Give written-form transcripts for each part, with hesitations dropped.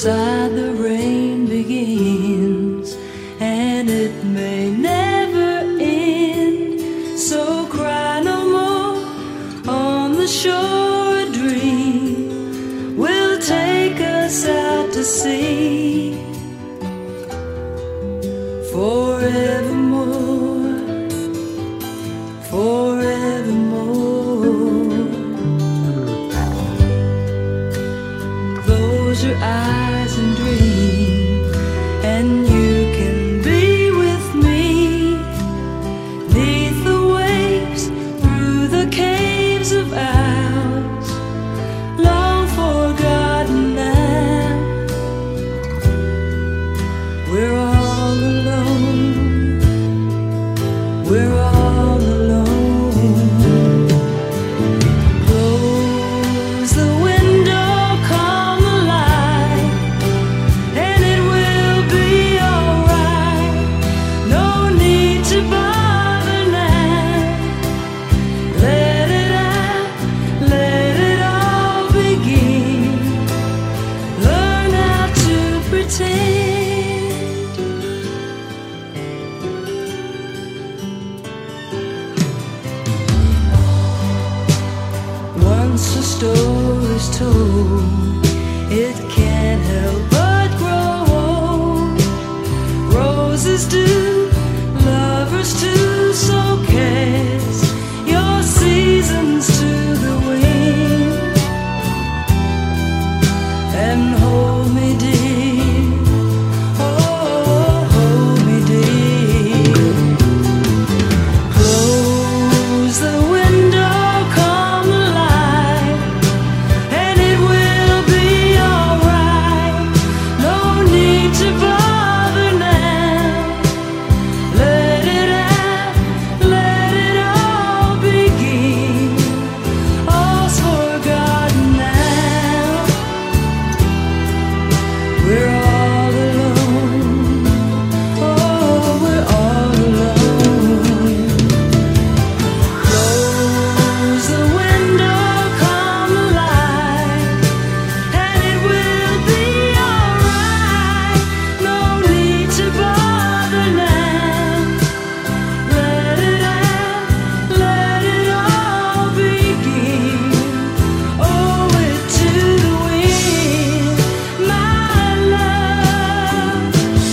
Outside the rain begins, and it may never end. So cry no more on the shore. A dream will take us out to sea forevermore, forevermore. Close your eyes and dream, and you can be with me, 'neath the waves, through the caves of ours, long forgotten now. We're all alone, we're all alone. Close the window, calm the light, and it will be alright. No need to bother now. Let it out, let it all begin. Learn how to pretend. Once a story's told, it can't help but grow old. Roses do, lovers too, so cast your seasons to the wind and hold me dear, oh, hold me dear. Close the window, calm the light, and it will be alright. No need to bother now. Let it out, let it all begin. All's forgotten now. We're all alone, oh, we're all alone. Close the window, calm the light, and it will be alright. No need to bother now. Let it out, let it all begin. Owe it to the wind, my love.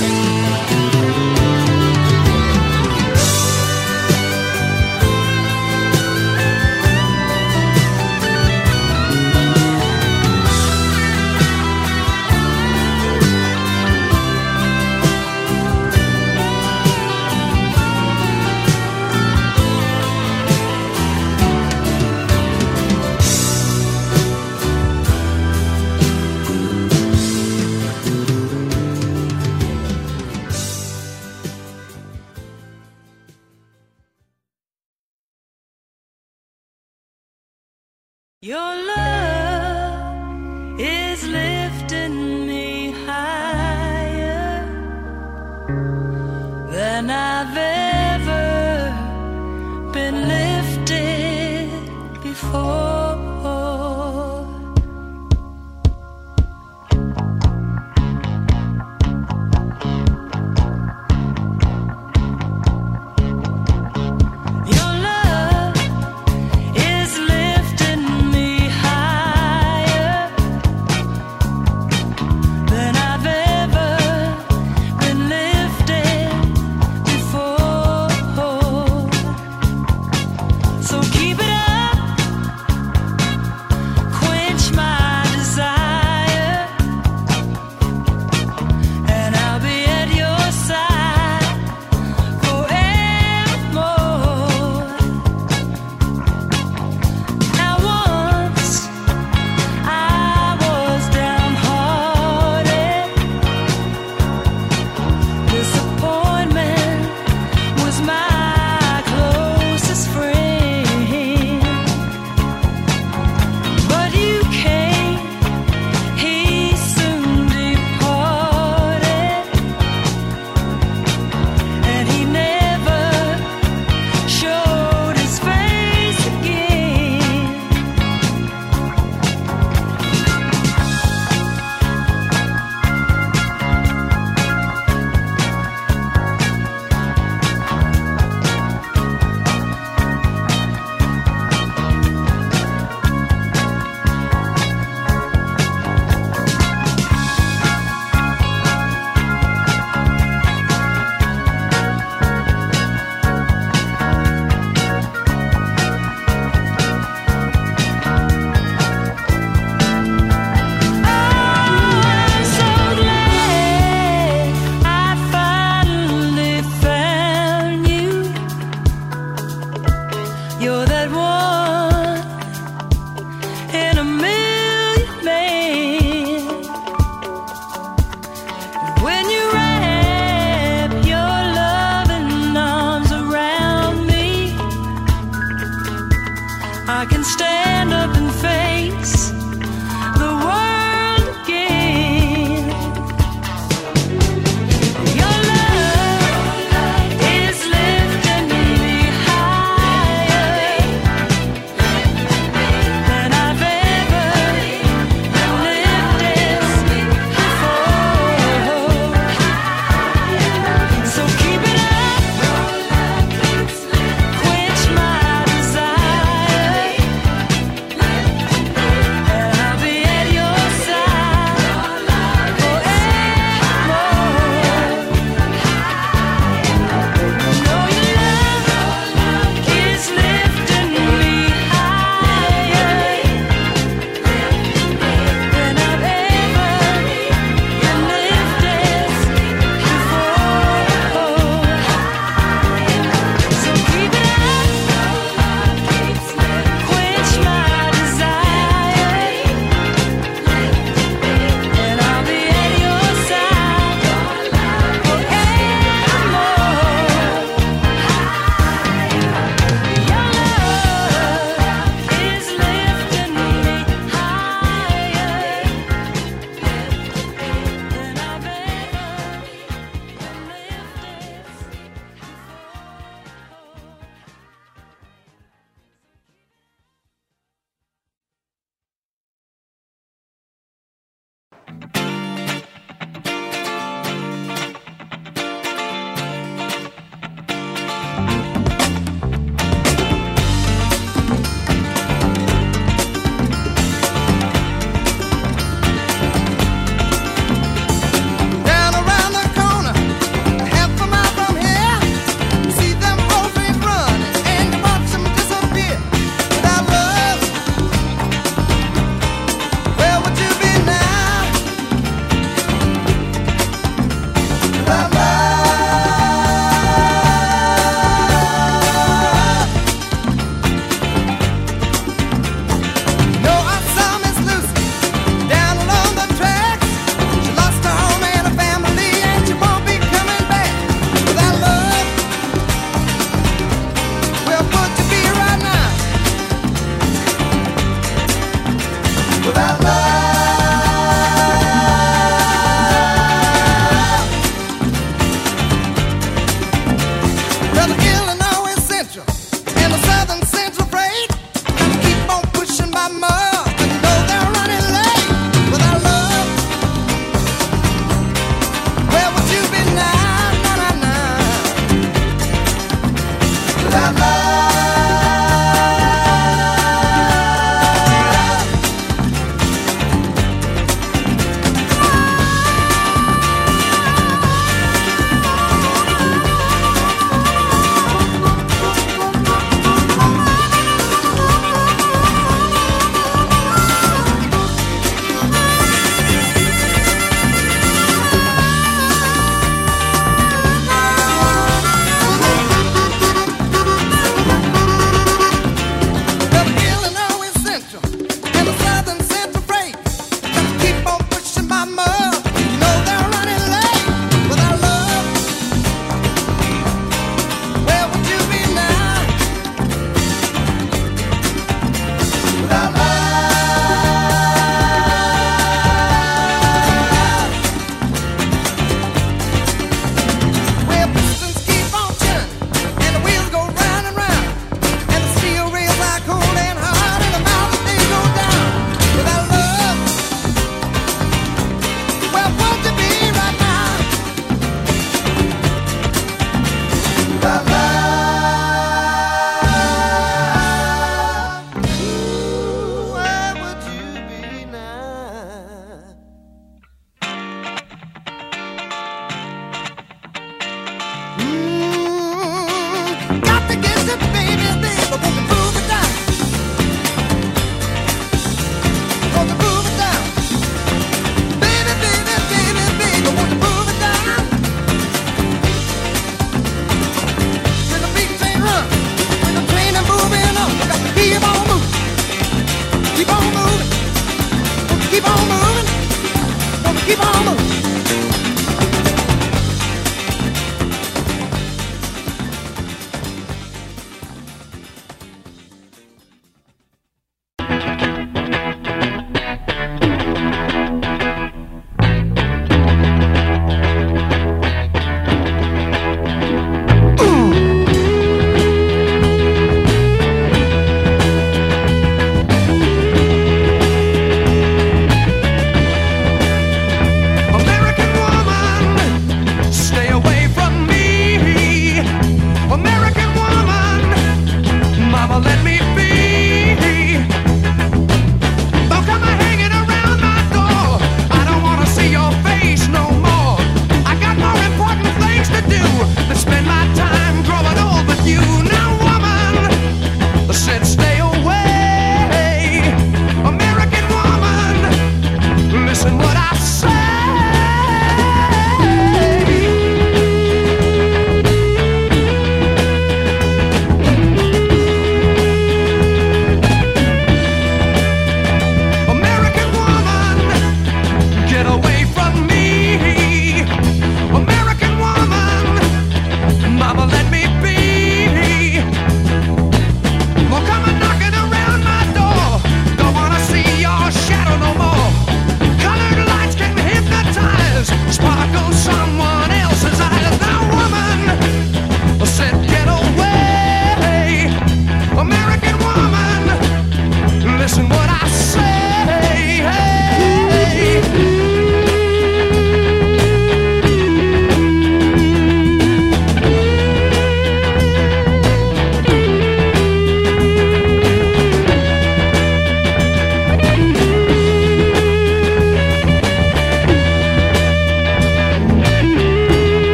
Your love is lifting me higher than I've ever been lifted before. Your love is lifting me higher I can stand up and face the world again. Your love is lifting me higher than I've ever been lifted before. So keep it up, quench my desire, and I'll be at your side forevermore. Know your love is lifting me higher than I've ever been lifted before. So keep it up, quench my desire, and I'll be at your side forevermore. Your love is lifting me higher than I've ever Down around the corner, half a mile from here, see them old running and you watch them disappear. Without love, where would you be now? Without love, no, I saw Miss Lucy down along the tracks. She lost her home and her family, and she won't be coming back. Without love, where would you be right now? Without love, well, the Illinois Central and the Southern Central freight keep on pushing by mud, and you know they're running late. Without love, where would you be now? Na, na, na. Without love,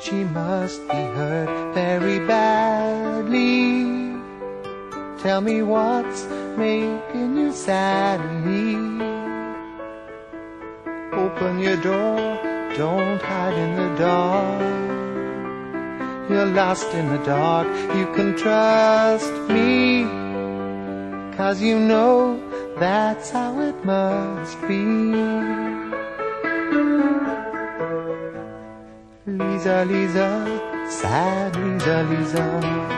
she must be hurt very badly. Tell me what's making you sadly. Open your door, don't hide in the dark. You're lost in the dark, you can trust me, 'cause you know that's how it must be. Lisa, Lisa, sad Lisa, Lisa.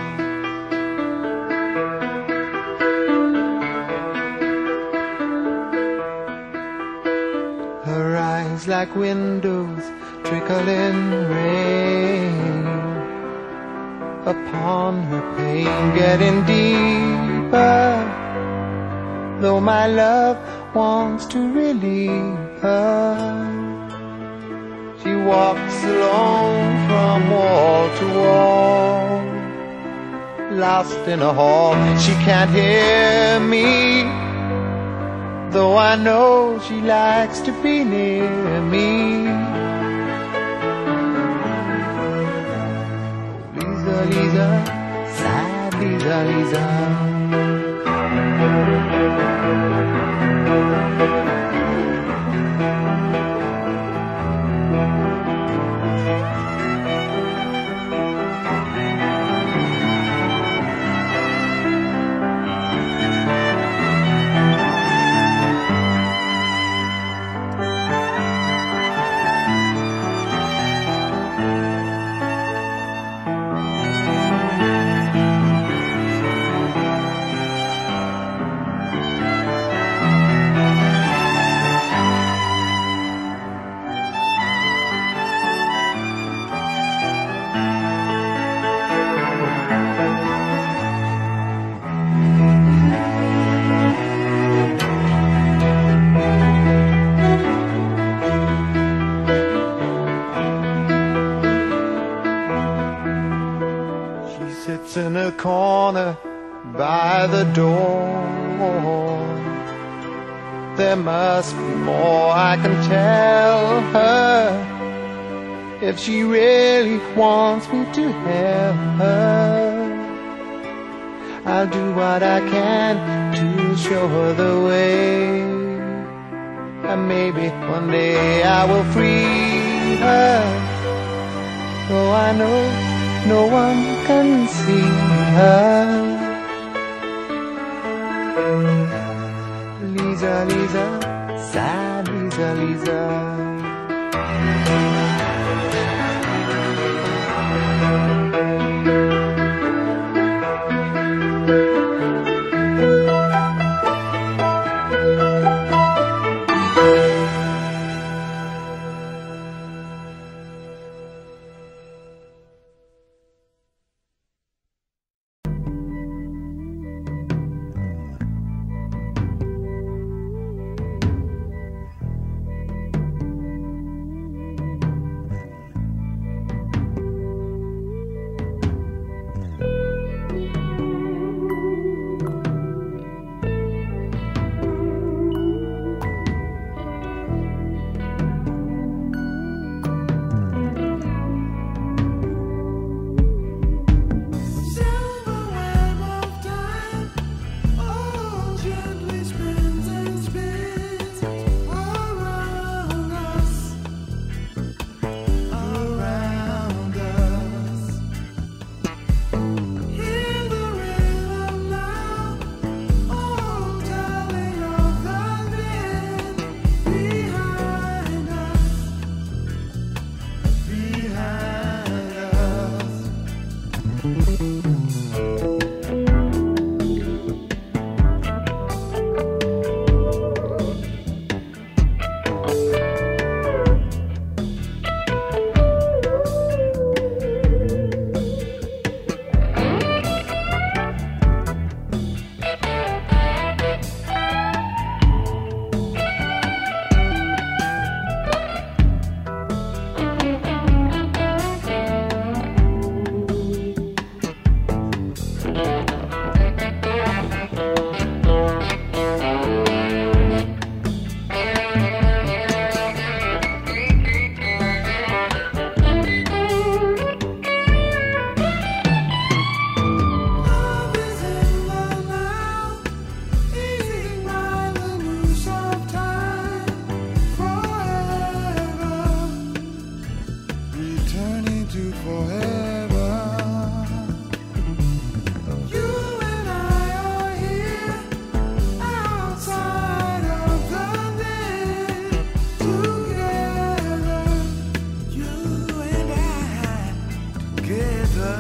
Her eyes like windows trickling rain upon her pain, getting deeper. Though my love wants to relieve her, she walks alone from wall to wall, lost in a hall. She can't hear me, though I know she likes to be near me. Lisa, Lisa, sad Lisa, Lisa. In a corner by the door. There must be more I can tell her, if she really wants me to help her. I'll do what I can to show her the way, and maybe one day I will free her. Though I know no one can see her. Lisa, Lisa, sad Lisa, Lisa. into forever. You and I are here outside of the net together. You and I together.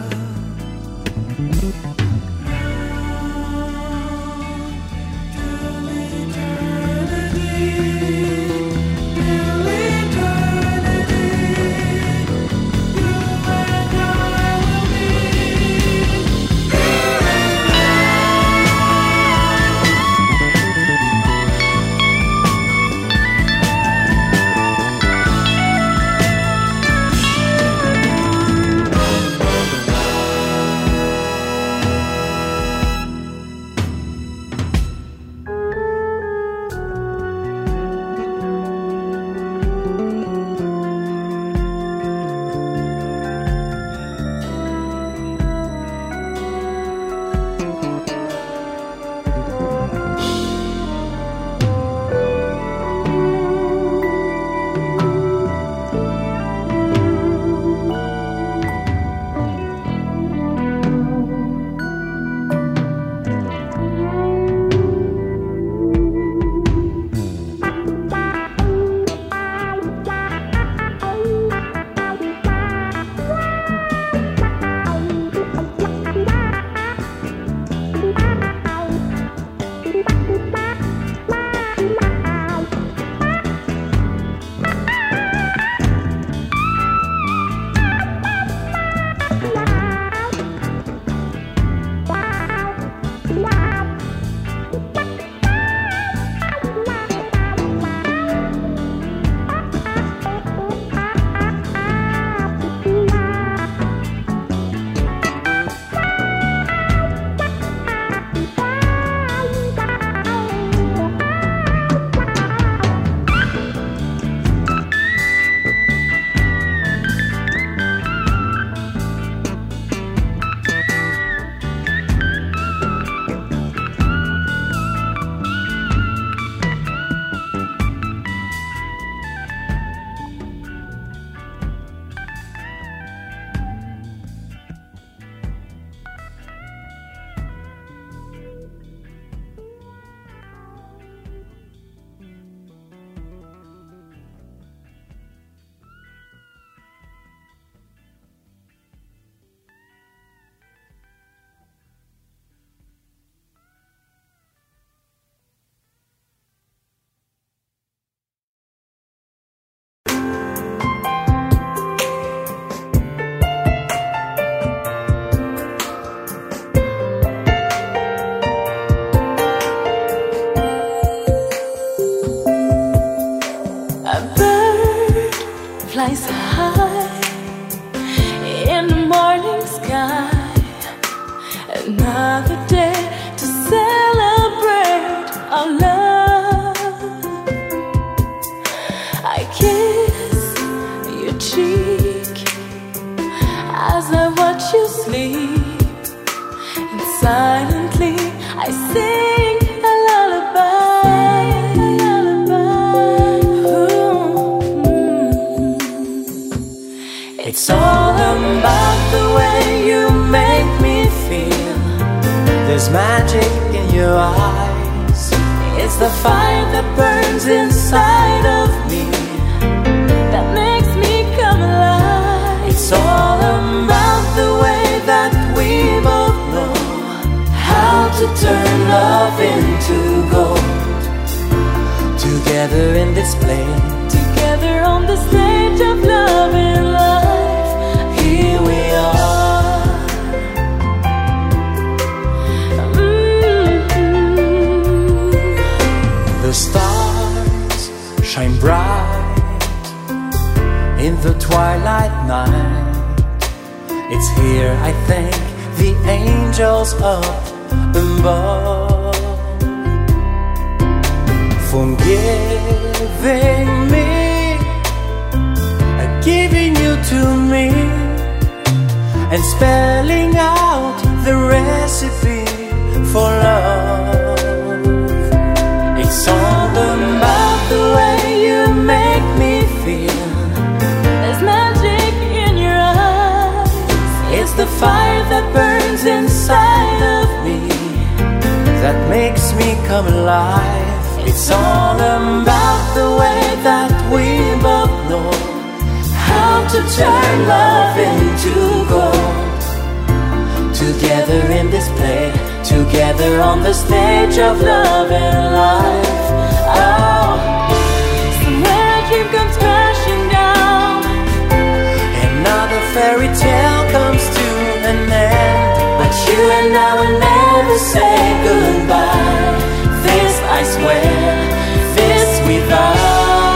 Flies high in the morning sky. Another day to celebrate our love. I kiss your cheek as I watch you sleep, and silently I sing a lullaby. It's all about the way you make me feel. There's magic in your eyes. It's the fire that burns inside of me that makes me come alive. It's all about the way that we both know how to turn love into gold. Together in this place, together on the stage of love and life, here we are. The stars shine bright in the twilight night. It's here, I think, the angels up above, forgiving me, giving you to me, and spelling out the recipe for love. It's all about the way you make me feel. There's magic in your eyes. that makes me come alive. It's all about the way that we both know how to turn love into gold. Together in this play, together on the stage of love and life. Oh, somewhere a dream comes crashing down, another fairy tale comes to an end. But you and I will never say goodbye. This I swear, this we vow.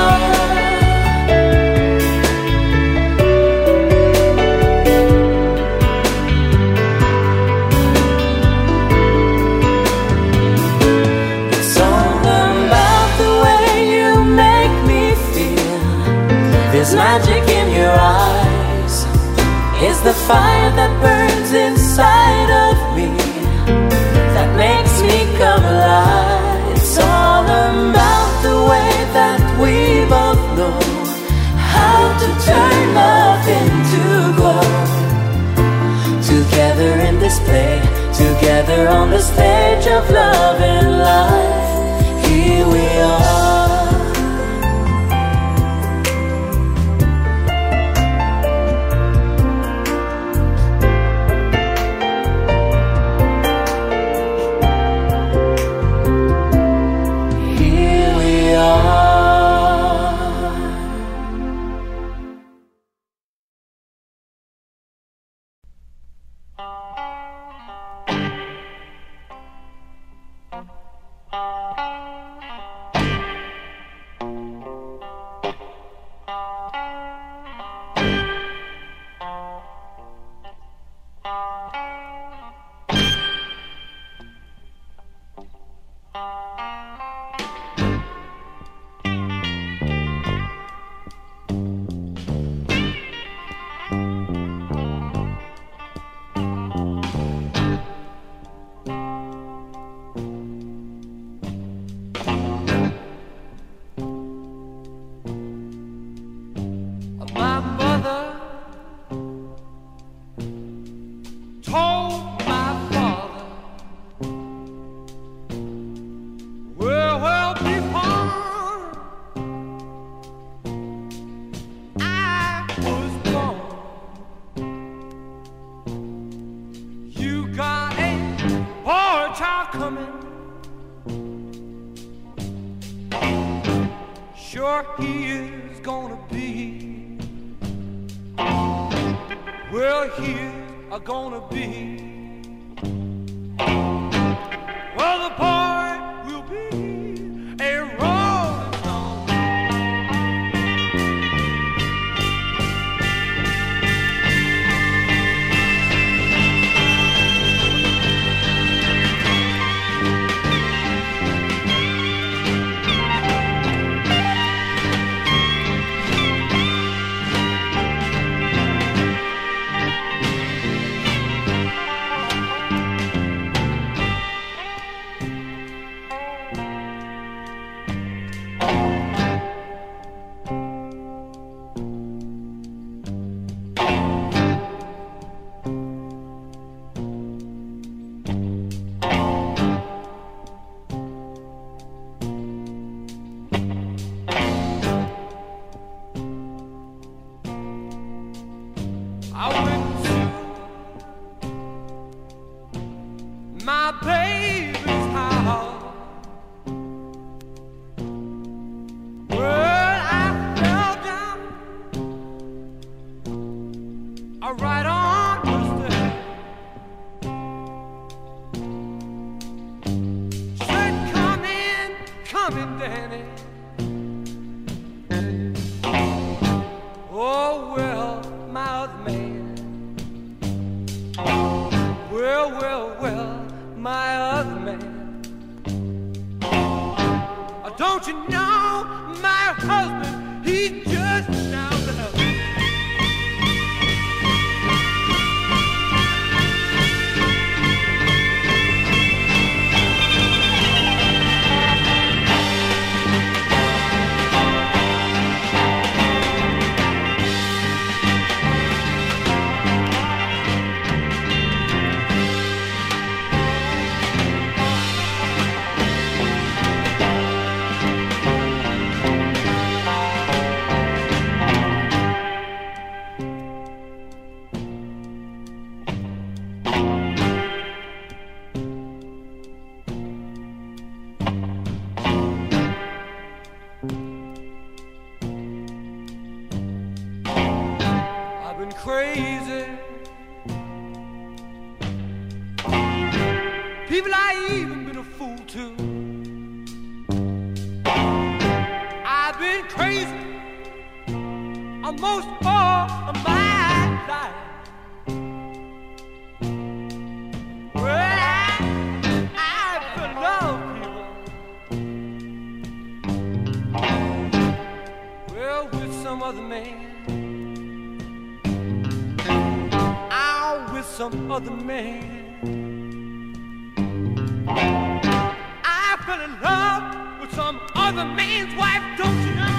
It's all about the way you make me feel. There's magic in your eyes. It's the fire that burns inside of me that makes me come alive. It's all about the way that we both know how to turn love into gold. Together in this play, together on the stage of love and life. Here we are. Sure he is gonna be. Well, he is gonna be. Well, the boy will be a rolling stone. I went to my baby's house. Well, I fell down right on the stairs. Said, come in, Danny. Oh, well, my other man. Well, my other man. Don't you know my husband, he just now left. crazy. People I even been a fool to. I've been crazy almost all of my life. Well, I fell in love, people. Well, with some other man. With some other man. I fell in love with some other man's wife, don't you know?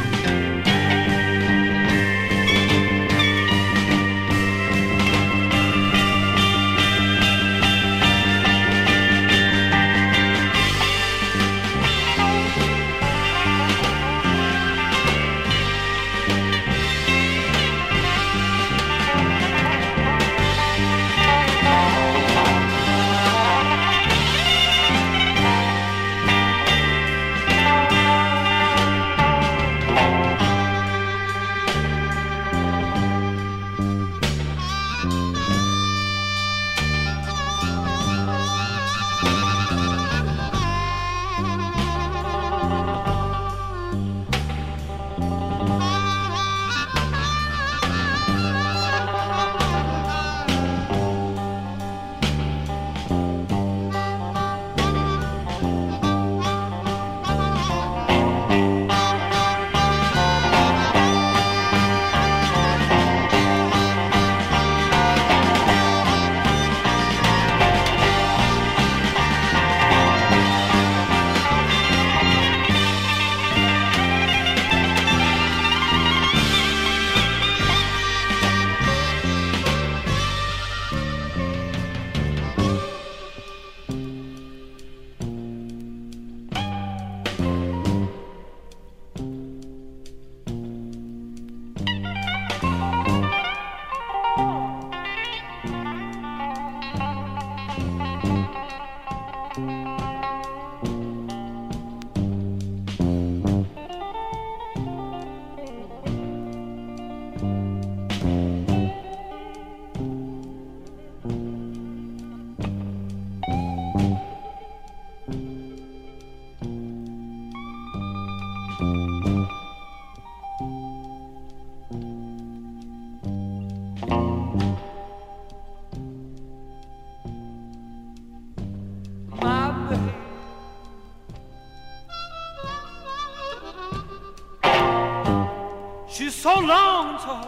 She's so long and tall,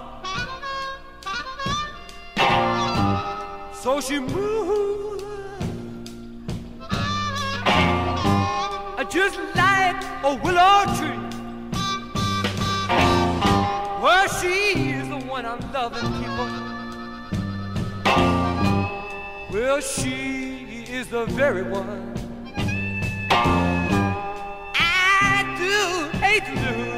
so she moves just like a willow tree. Well, she is the one I'm loving, people. Well, she is the very one I do hate to lose.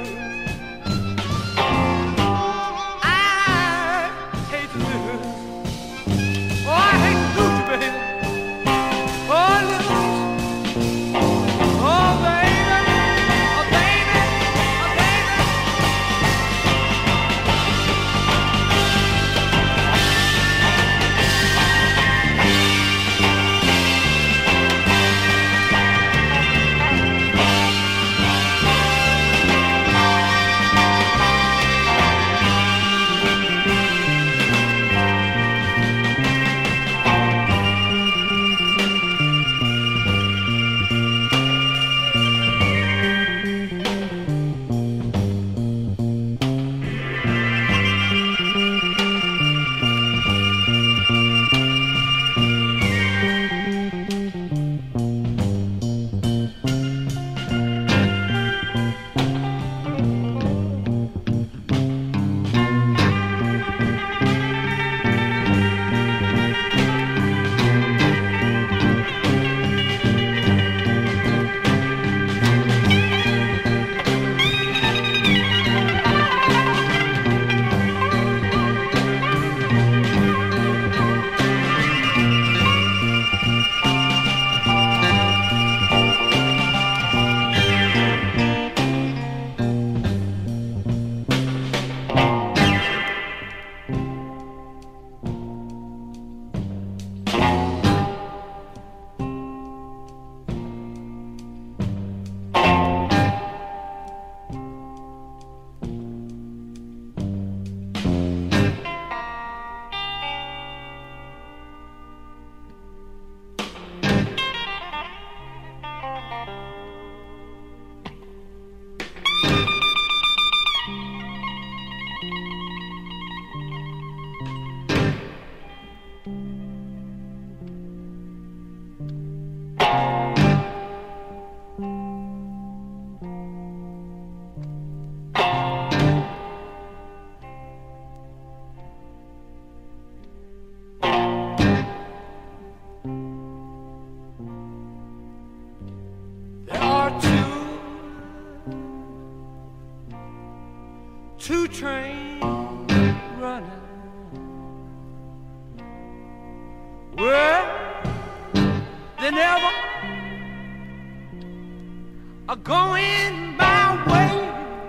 are going my way.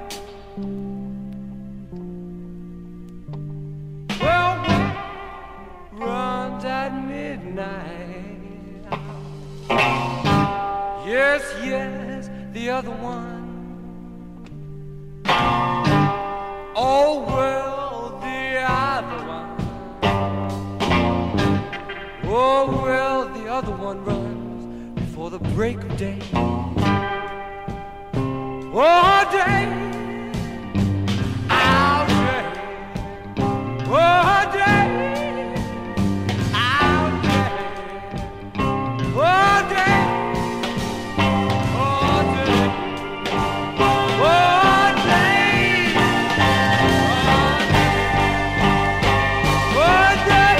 Well, one runs at midnight. Yes, yes, the other one. Oh, well, the other one. Oh, well, the other one runs before the break of day. Oh, day, all day. Oh, day, all day. Oh, day, oh, day. Oh, day, oh, day.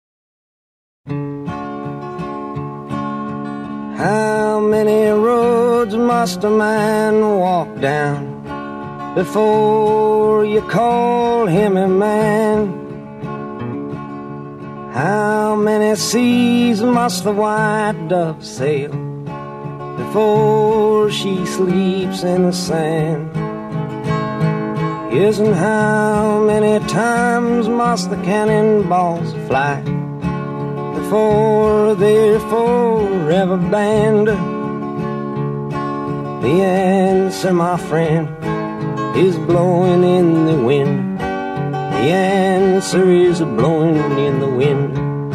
How many roads roads must a man walk down before you call him a man? How many seas must the white dove sail before she sleeps in the sand? Yes, and how many times must the cannonballs fly before they're forever banned? The answer, my friend, is blowing in the wind. The answer is blowing in the wind.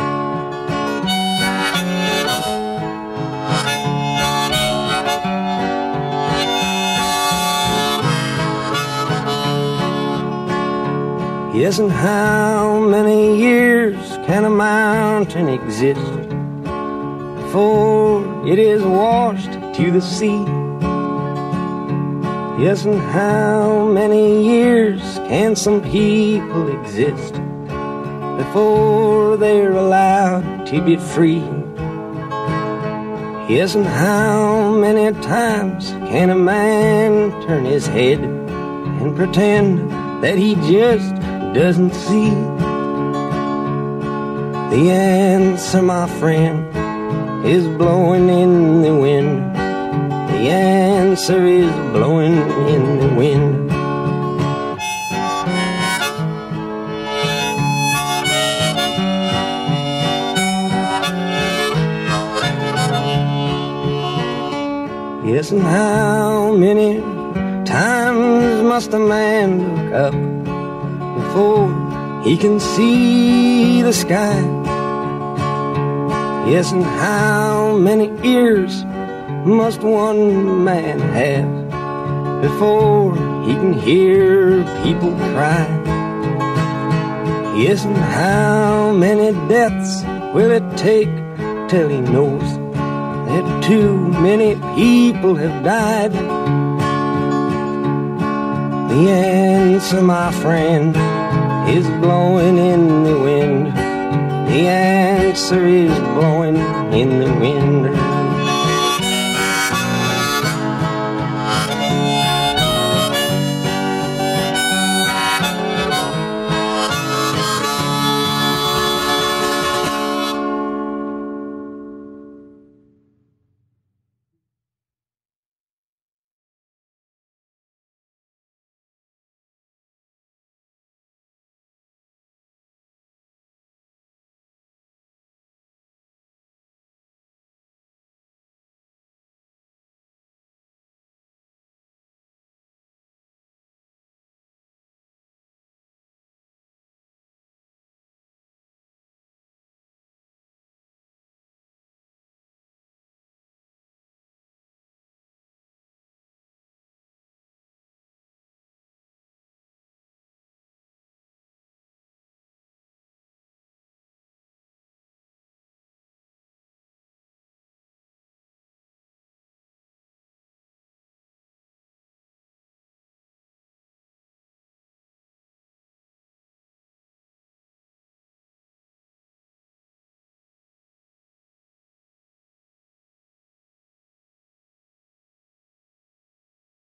Yes, and how many years can a mountain exist before it is washed to the sea? Yes, and how many years can some people exist before they're allowed to be free? Yes, and how many times can a man turn his head and pretend that he just doesn't see? The answer, my friend, is blowing in the wind. The answer is blowing in the wind. Yes, and how many times must a man look up before he can see the sky? Yes, and how many ears must one man have before he can hear people cry? Yes, and how many deaths will it take till he knows that too many people have died? The answer, my friend, is blowing in the wind. The answer is blowing in the wind.